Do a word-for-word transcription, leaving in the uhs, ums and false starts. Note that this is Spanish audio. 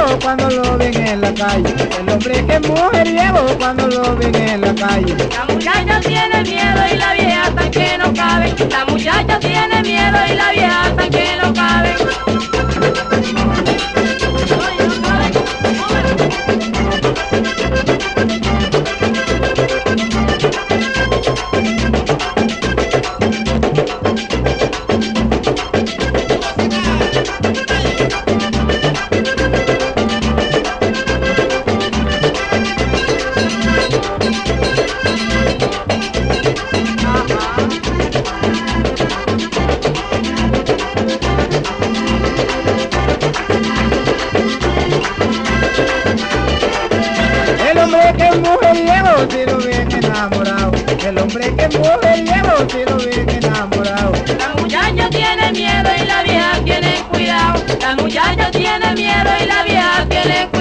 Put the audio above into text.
mujeriego cuando lo ven en la calle. El hombre que es mujeriego cuando lo ven en la calle. La muchacha tiene miedo y la vieja hasta que no cabe. La muchacha tiene miedo y la vieja hasta que no cabe. El hombre que es mujeriego si lo ven enamorado. El hombre que es mujeriego si lo ven enamorado. La muchacha tiene miedo y la vieja tiene cuidado. La muchacha tiene miedo y la vieja tiene cuidado.